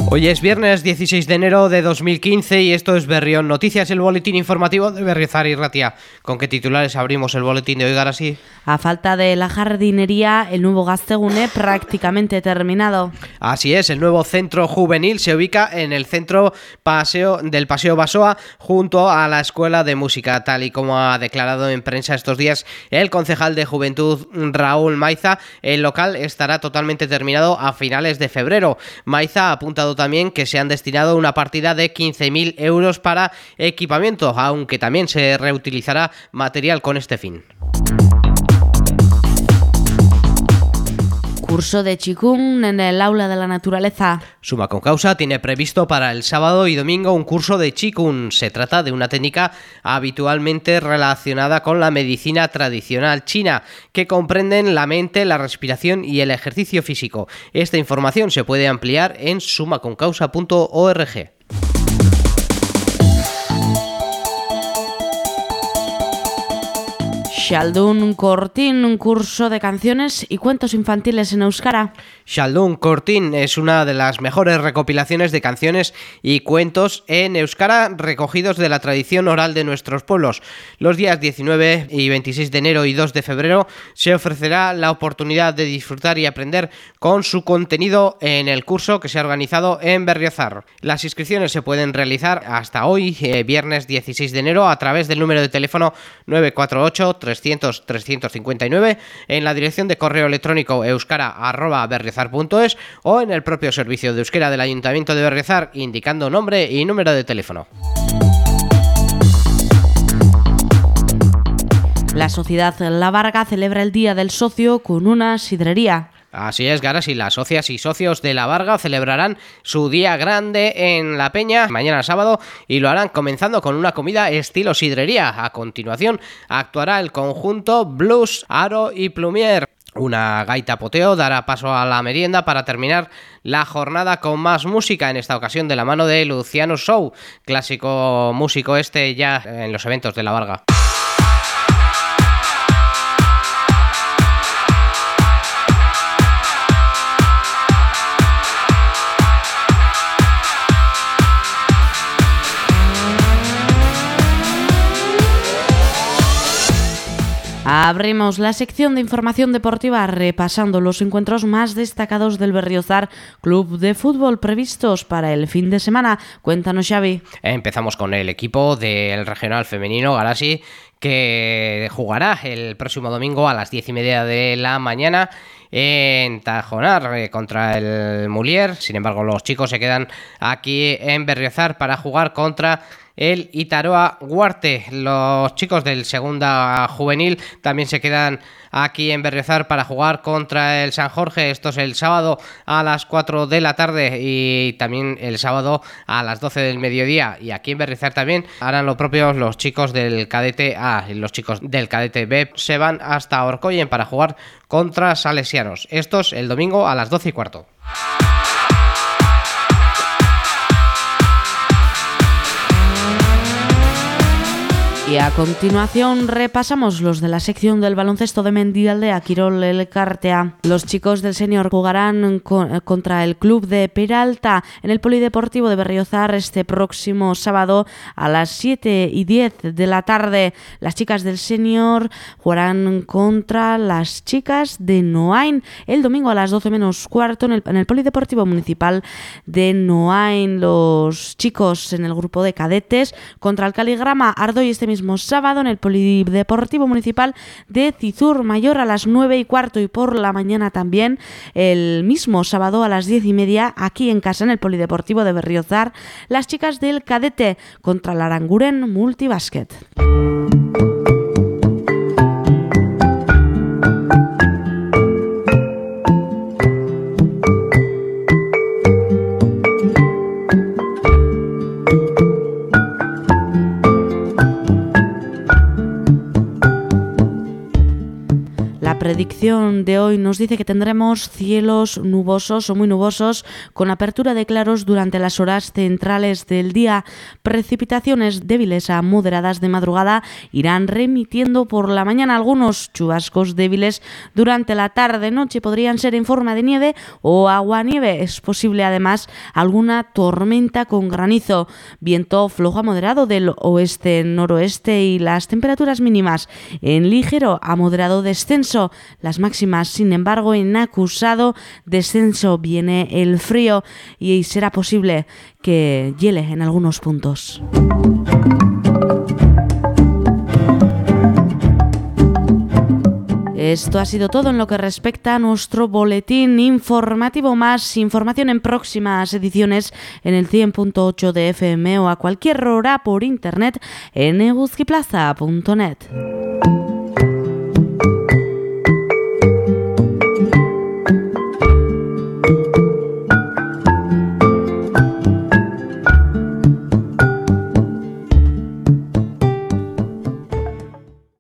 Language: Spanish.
Hoy es viernes 16 de enero de 2015 y esto es Berrión Noticias, el boletín informativo de Berriozar y Ratia. ¿Con qué titulares abrimos el boletín de hoy, Garasi? A falta de la jardinería, el nuevo Gaztegune prácticamente terminado. Así es, el nuevo centro juvenil se ubica en el centro del Paseo Basoa, junto a la Escuela de Música, tal y como ha declarado en prensa estos días el concejal de Juventud Raúl Maiza. El local estará totalmente terminado a finales de febrero. Maiza ha apuntado también que se han destinado una partida de 15.000 euros para equipamiento, aunque también se reutilizará material con este fin. Curso de Qigong en el Aula de la Naturaleza. Suma con Causa tiene previsto para el sábado y domingo un curso de Qigong. Se trata de una técnica habitualmente relacionada con la medicina tradicional china, que comprenden la mente, la respiración y el ejercicio físico. Esta información se puede ampliar en sumaconcausa.org. Xaldun Kortin, un curso de canciones y cuentos infantiles en euskara. Xaldun Kortin es una de las mejores recopilaciones de canciones y cuentos en euskara recogidos de la tradición oral de nuestros pueblos. Los días 19 y 26 de enero y 2 de febrero se ofrecerá la oportunidad de disfrutar y aprender con su contenido en el curso que se ha organizado en Berriozar. Las inscripciones se pueden realizar hasta hoy, viernes 16 de enero, a través del número de teléfono 948-300-359, en la dirección de correo electrónico euskara@berriozar.es o en el propio servicio de euskera del Ayuntamiento de Berriozar, indicando nombre y número de teléfono. La Sociedad La Varga celebra el Día del Socio con una sidrería. Así es, Garas, y las socias y socios de La Varga celebrarán su día grande en La Peña mañana sábado y lo harán comenzando con una comida estilo sidrería. A continuación actuará el conjunto Blues, Aro y Plumier. Una gaita poteo dará paso a la merienda para terminar la jornada con más música, en esta ocasión de la mano de Luciano Show, clásico músico ya en los eventos de La Varga. Abrimos la sección de información deportiva repasando los encuentros más destacados del Berriozar Club de Fútbol previstos para el fin de semana. Cuéntanos, Xavi. Empezamos con el equipo del regional femenino, Garasi, que jugará el próximo domingo a las 10:30 de la mañana en Tajonar contra el Mulier. Sin embargo, los chicos se quedan aquí en Berriozar para jugar contra el Itaroa Huarte. Los chicos del segunda juvenil también se quedan aquí en Berriozar para jugar contra el San Jorge. Esto es el sábado a las 4 de la tarde y también el sábado a las 12 del mediodía. Y aquí en Berriozar también harán lo propio los chicos del cadete A. Los chicos del cadete B se van hasta Orcoyen para jugar contra Salesianos. Esto es el domingo a las 12:15. Y a continuación repasamos los de la sección del baloncesto de Mendialdea Quirol Elkartea. Los chicos del senior jugarán contra el club de Peralta en el Polideportivo de Berriozar este próximo sábado a las 7:10 de la tarde. Las chicas del senior jugarán contra las chicas de Noain el domingo a las 12:15 en el Polideportivo Municipal de Noain. Los chicos en el grupo de cadetes contra el Caligrama Ardoy este mismo sábado en el Polideportivo Municipal de Cizur Mayor a las 9:15 y por la mañana también el mismo sábado a las 10:30 aquí en casa en el Polideportivo de Berriozar las chicas del cadete contra el Aranguren Multibásquet. predicción de hoy nos dice que tendremos cielos nubosos o muy nubosos con apertura de claros durante las horas centrales del día. Precipitaciones débiles a moderadas de madrugada irán remitiendo por la mañana. Algunos chubascos débiles durante la tarde-noche podrían ser en forma de nieve o aguanieve. Es posible además alguna tormenta con granizo. Viento flojo a moderado del oeste-noroeste y las temperaturas mínimas en ligero a moderado descenso. Las máximas, sin embargo, en acusado descenso. Viene el frío y será posible que hiele en algunos puntos. Esto ha sido todo en lo que respecta a nuestro boletín informativo. Más información en próximas ediciones en el 100.8 de FM o a cualquier hora por internet en eguzkiplaza.net.